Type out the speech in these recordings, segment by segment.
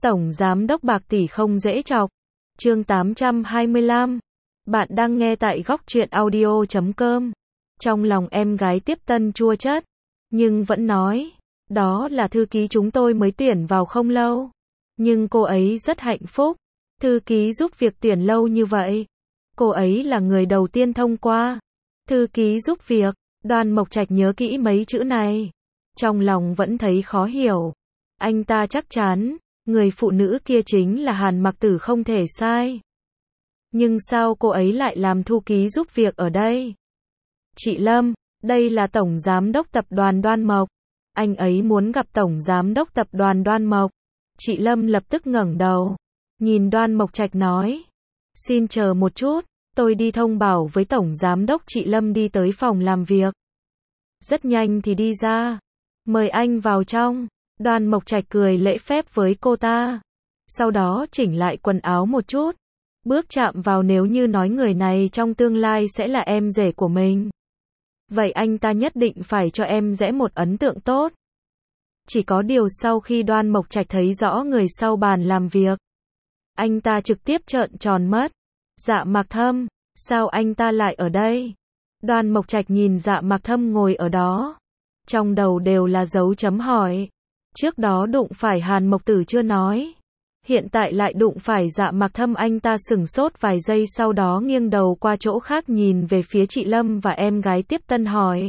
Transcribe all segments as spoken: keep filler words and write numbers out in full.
Tổng Giám đốc bạc tỷ không dễ chọc. Chương tám trăm hai mươi lăm. Bạn đang nghe tại góc truyện audio chấm com. Trong lòng em gái tiếp tân chua chát, nhưng vẫn nói, đó là thư ký chúng tôi mới tuyển vào không lâu. Nhưng cô ấy rất hạnh phúc. Thư ký giúp việc tuyển lâu như vậy. Cô ấy là người đầu tiên thông qua. Thư ký giúp việc, Đoan Mộc Trạch nhớ kỹ mấy chữ này. Trong lòng vẫn thấy khó hiểu. Anh ta chắc chắn, người phụ nữ kia chính là Hàn Mặc Tử không thể sai. Nhưng sao cô ấy lại làm thư ký giúp việc ở đây? Chị Lâm, đây là Tổng Giám đốc Tập đoàn Đoan Mộc. Anh ấy muốn gặp Tổng Giám đốc Tập đoàn Đoan Mộc. Chị Lâm lập tức ngẩng đầu, nhìn Đoan Mộc Trạch nói. Xin chờ một chút, tôi đi thông báo với Tổng Giám đốc. Chị Lâm đi tới phòng làm việc. Rất nhanh thì đi ra. Mời anh vào trong. Đoan Mộc Trạch cười lễ phép với cô ta. Sau đó chỉnh lại quần áo một chút. Bước chạm vào, nếu như nói người này trong tương lai sẽ là em rể của mình. Vậy anh ta nhất định phải cho em rể một ấn tượng tốt. Chỉ có điều sau khi Đoan Mộc Trạch thấy rõ người sau bàn làm việc, anh ta trực tiếp trợn tròn mắt. Dạ Mạc Thâm, sao anh ta lại ở đây? Đoan Mộc Trạch nhìn Dạ Mạc Thâm ngồi ở đó. Trong đầu đều là dấu chấm hỏi. Trước đó đụng phải Hàn Mộc Tử chưa nói. Hiện tại lại đụng phải Dạ Mạc Thâm. Anh ta sửng sốt vài giây, sau đó nghiêng đầu qua chỗ khác nhìn về phía chị Lâm và em gái tiếp tân hỏi.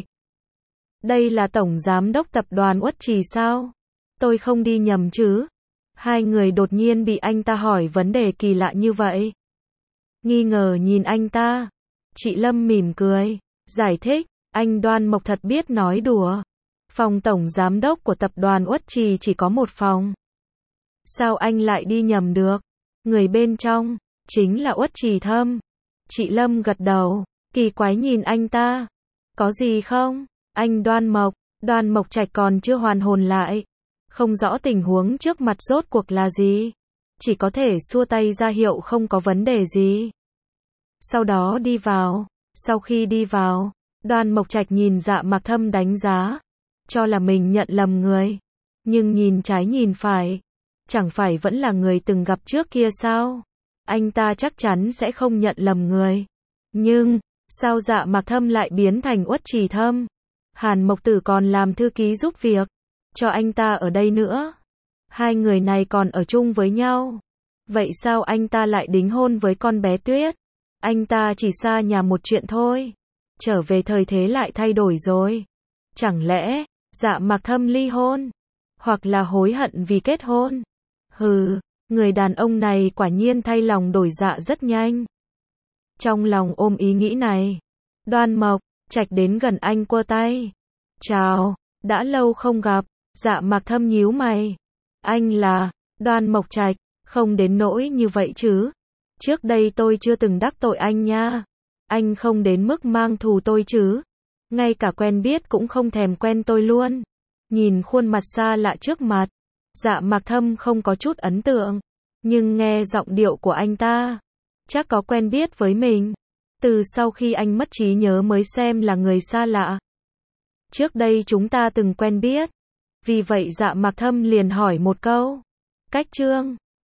Đây là Tổng Giám đốc Tập đoàn Uất Trì sao? Tôi không đi nhầm chứ? Hai người đột nhiên bị anh ta hỏi vấn đề kỳ lạ như vậy. Nghi ngờ nhìn anh ta. Chị Lâm mỉm cười, giải thích, anh Đoan Mộc thật biết nói đùa. Phòng Tổng Giám đốc của Tập đoàn Uất Trì chỉ có một phòng. Sao anh lại đi nhầm được? Người bên trong chính là Uất Trì Thâm. Chị Lâm gật đầu, kỳ quái nhìn anh ta. Có gì không? Anh Đoan Mộc, Đoan Mộc Trạch còn chưa hoàn hồn lại. Không rõ tình huống trước mặt rốt cuộc là gì. Chỉ có thể xua tay ra hiệu không có vấn đề gì. Sau đó đi vào. Sau khi đi vào, Đoan Mộc Trạch nhìn Dạ Mạc Thâm đánh giá. Cho là mình nhận lầm người. Nhưng nhìn trái nhìn phải. Chẳng phải vẫn là người từng gặp trước kia sao? Anh ta chắc chắn sẽ không nhận lầm người. Nhưng, sao Dạ Mạc Thâm lại biến thành Uất Trì Thâm? Hàn Mộc Tử còn làm thư ký giúp việc cho anh ta ở đây nữa. Hai người này còn ở chung với nhau. Vậy sao anh ta lại đính hôn với con bé Tuyết? Anh ta chỉ xa nhà một chuyện thôi. Trở về thời thế lại thay đổi rồi. Chẳng lẽ Dạ Mạc Thâm ly hôn? Hoặc là hối hận vì kết hôn? Hừ, người đàn ông này quả nhiên thay lòng đổi dạ rất nhanh. Trong lòng ôm ý nghĩ này, Đoan Mộc Trạch đến gần anh quơ tay. Chào, đã lâu không gặp. Dạ Mạc Thâm nhíu mày. Anh là Đoan Mộc Trạch, không đến nỗi như vậy chứ. Trước đây tôi chưa từng đắc tội anh nha. Anh không đến mức mang thù tôi chứ. Ngay cả quen biết cũng không thèm quen tôi luôn. Nhìn khuôn mặt xa lạ trước mặt, Dạ Mạc Thâm không có chút ấn tượng. Nhưng nghe giọng điệu của anh ta, chắc có quen biết với mình. Từ sau khi anh mất trí nhớ mới xem là người xa lạ. Trước đây chúng ta từng quen biết. Vì vậy Dạ Mạc Thâm liền hỏi một câu. Cách Trương,